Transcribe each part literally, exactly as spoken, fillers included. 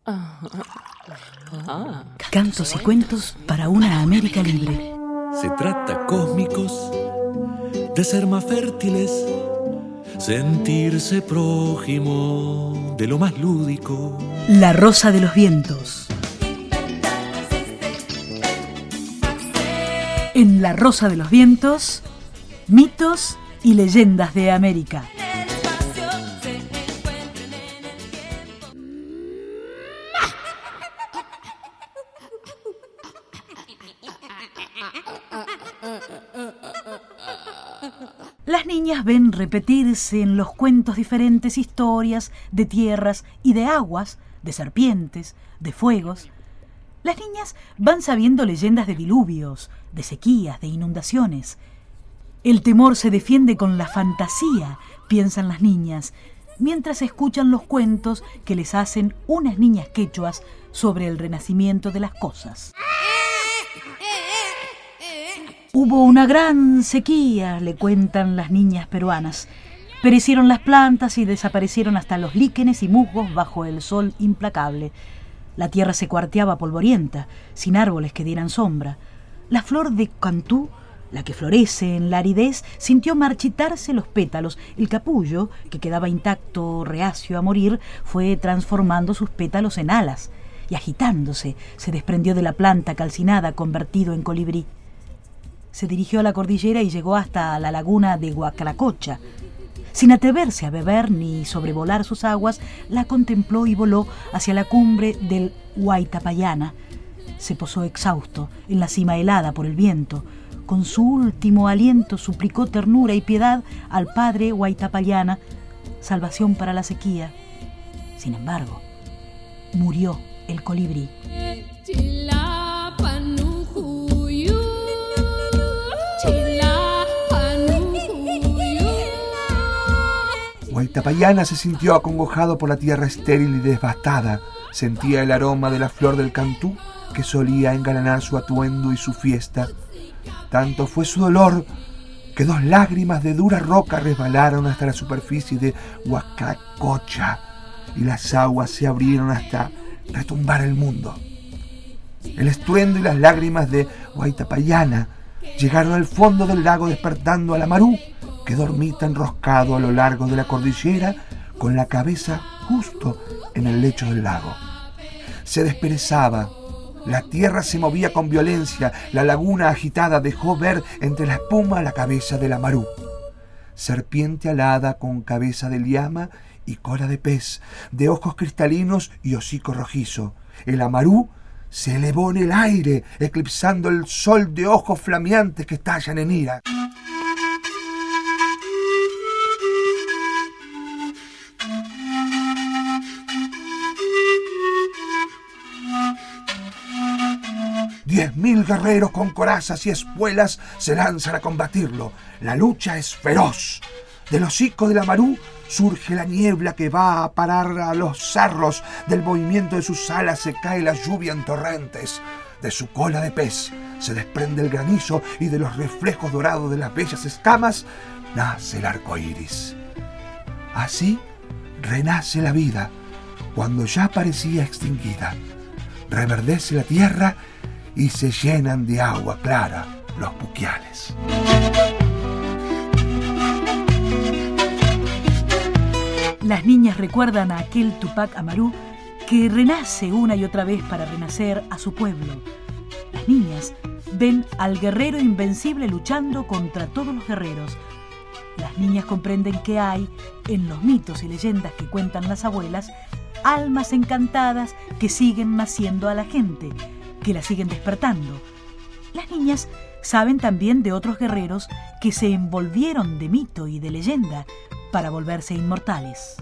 Cantos y cuentos para una América libre. Se trata, cósmicos, de ser más fértiles, sentirse prójimo de lo más lúdico. La Rosa de los Vientos. En La Rosa de los Vientos, mitos y leyendas de América. Las niñas ven repetirse en los cuentos diferentes historias de tierras y de aguas, de serpientes, de fuegos. Las niñas van sabiendo leyendas de diluvios, de sequías, de inundaciones. El temor se defiende con la fantasía, piensan las niñas, mientras escuchan los cuentos que les hacen unas niñas quechuas sobre el renacimiento de las cosas. Hubo una gran sequía, le cuentan las niñas peruanas. Perecieron las plantas y desaparecieron hasta los líquenes y musgos bajo el sol implacable. La tierra se cuarteaba polvorienta, sin árboles que dieran sombra. La flor de cantú, la que florece en la aridez, sintió marchitarse los pétalos. El capullo, que quedaba intacto, reacio a morir, fue transformando sus pétalos en alas, y agitándose, se desprendió de la planta calcinada, convertido en colibrí. Se dirigió a la cordillera y llegó hasta la laguna de Huaclacocha. Sin atreverse a beber ni sobrevolar sus aguas, la contempló y voló hacia la cumbre del Huaytapallana. Se posó exhausto en la cima helada por el viento. Con su último aliento suplicó ternura y piedad al padre Huaytapallana, salvación para la sequía. Sin embargo, murió el colibrí. Huaytapallana se sintió acongojado por la tierra estéril y devastada. Sentía el aroma de la flor del cantú que solía engalanar su atuendo y su fiesta. Tanto fue su dolor que dos lágrimas de dura roca resbalaron hasta la superficie de Huaclacocha y las aguas se abrieron hasta retumbar el mundo. El estruendo y las lágrimas de Huaytapallana llegaron al fondo del lago, despertando al amarú, que dormita enroscado a lo largo de la cordillera con la cabeza justo en el lecho del lago. Se desperezaba, la tierra se movía con violencia, la laguna agitada dejó ver entre la espuma la cabeza del amarú. Serpiente alada con cabeza de llama y cola de pez, de ojos cristalinos y hocico rojizo. El amarú se elevó en el aire, eclipsando el sol de ojos flameantes que estallan en ira. Diez mil guerreros con corazas y espuelas se lanzan a combatirlo. La lucha es feroz. Del hocico del amarú surge la niebla que va a parar a los cerros. Del movimiento de sus alas se cae la lluvia en torrentes. De su cola de pez se desprende el granizo y de los reflejos dorados de las bellas escamas nace el arco iris. Así renace la vida cuando ya parecía extinguida. Reverdece la tierra y se llenan de agua clara los puquiales. Las niñas recuerdan a aquel Tupac Amarú que renace una y otra vez para renacer a su pueblo. Las niñas ven al guerrero invencible luchando contra todos los guerreros. Las niñas comprenden que hay, en los mitos y leyendas que cuentan las abuelas, almas encantadas que siguen naciendo a la gente, que la siguen despertando. Las niñas saben también de otros guerreros que se envolvieron de mito y de leyenda para volverse inmortales.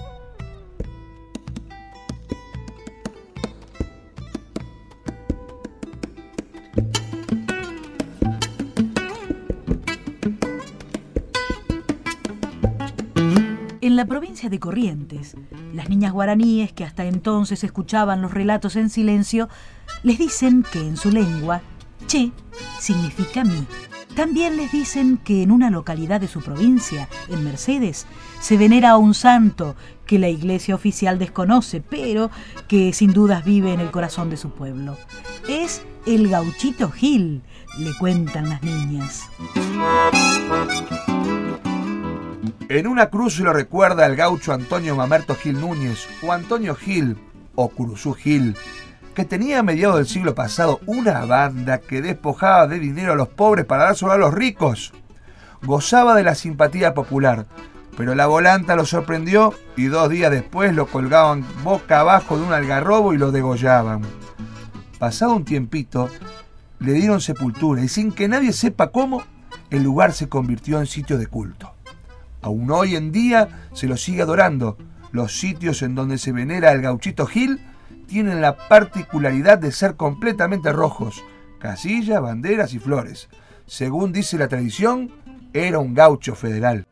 En la provincia de Corrientes, las niñas guaraníes que hasta entonces escuchaban los relatos en silencio, les dicen que en su lengua, che significa mí. También les dicen que en una localidad de su provincia, en Mercedes, se venera a un santo que la iglesia oficial desconoce, pero que sin dudas vive en el corazón de su pueblo. Es el Gauchito Gil, le cuentan las niñas. En una cruz se lo recuerda el gaucho Antonio Mamerto Gil Núñez, o Antonio Gil, o Curuzú Gil, que tenía a mediados del siglo pasado una banda que despojaba de dinero a los pobres para dárselo a los ricos. Gozaba de la simpatía popular, pero la volanta lo sorprendió y dos días después lo colgaban boca abajo de un algarrobo y lo degollaban. Pasado un tiempito, le dieron sepultura y sin que nadie sepa cómo, el lugar se convirtió en sitio de culto. Aún hoy en día se lo sigue adorando. Los sitios en donde se venera al Gauchito Gil tienen la particularidad de ser completamente rojos, casillas, banderas y flores. Según dice la tradición, era un gaucho federal.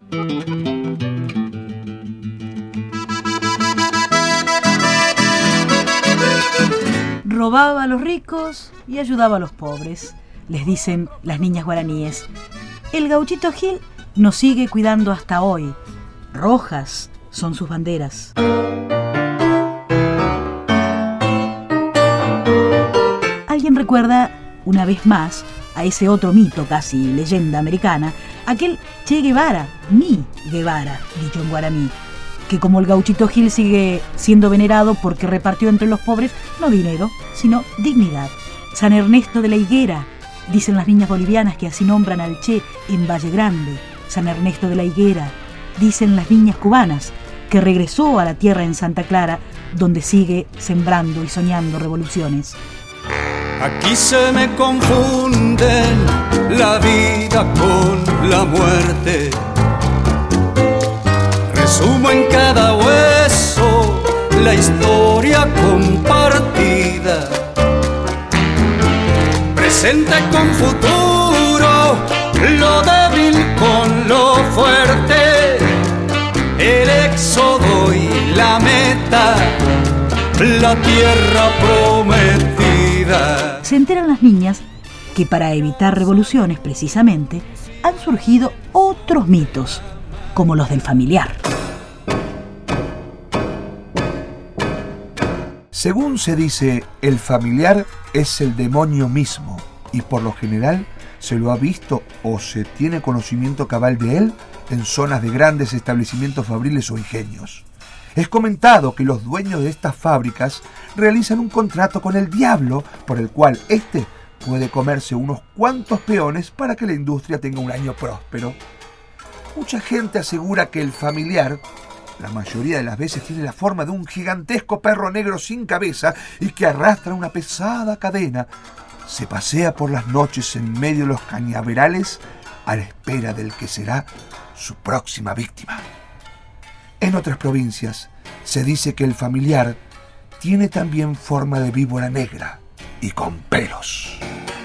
Robaba a los ricos y ayudaba a los pobres, les dicen las niñas guaraníes. El Gauchito Gil nos sigue cuidando hasta hoy. Rojas son sus banderas. ¿Alguien recuerda una vez más a ese otro mito, casi leyenda americana, aquel Che Guevara, mi Guevara, dicho en guaraní, que como el Gauchito Gil sigue siendo venerado porque repartió entre los pobres no dinero, sino dignidad? San Ernesto de la Higuera, dicen las niñas bolivianas que así nombran al Che en Valle Grande. San Ernesto de la Higuera, dicen las niñas cubanas, que regresó a la tierra en Santa Clara, donde sigue sembrando y soñando revoluciones. Aquí se me confunden la vida con la muerte. Resumo en cada hueso la historia compartida. Presente con futuro, lo débil con lo fuerte. El éxodo y la meta, la tierra prometida. Se enteran las niñas que para evitar revoluciones, precisamente, han surgido otros mitos, como los del familiar. Según se dice, el familiar es el demonio mismo y por lo general se lo ha visto o se tiene conocimiento cabal de él en zonas de grandes establecimientos fabriles o ingenios. Es comentado que los dueños de estas fábricas realizan un contrato con el diablo por el cual éste puede comerse unos cuantos peones para que la industria tenga un año próspero. Mucha gente asegura que el familiar, la mayoría de las veces, tiene la forma de un gigantesco perro negro sin cabeza y que arrastra una pesada cadena. Se pasea por las noches en medio de los cañaverales a la espera del que será su próxima víctima. En otras provincias se dice que el familiar tiene también forma de víbora negra y con pelos.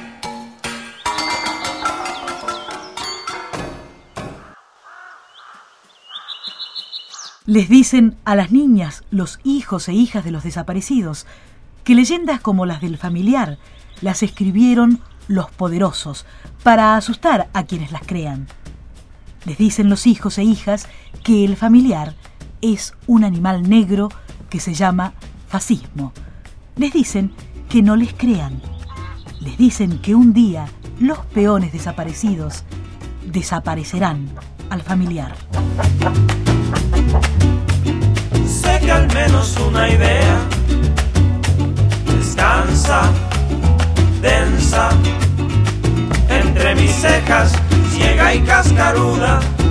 Les dicen a las niñas, los hijos e hijas de los desaparecidos, que leyendas como las del familiar las escribieron los poderosos para asustar a quienes las crean. Les dicen los hijos e hijas que el familiar es un animal negro que se llama fascismo. Les dicen que no les crean. Les dicen que un día los peones desaparecidos desaparecerán al familiar. Sé que al menos una idea descansa, densa, entre mis cejas, ciega y cascaruda.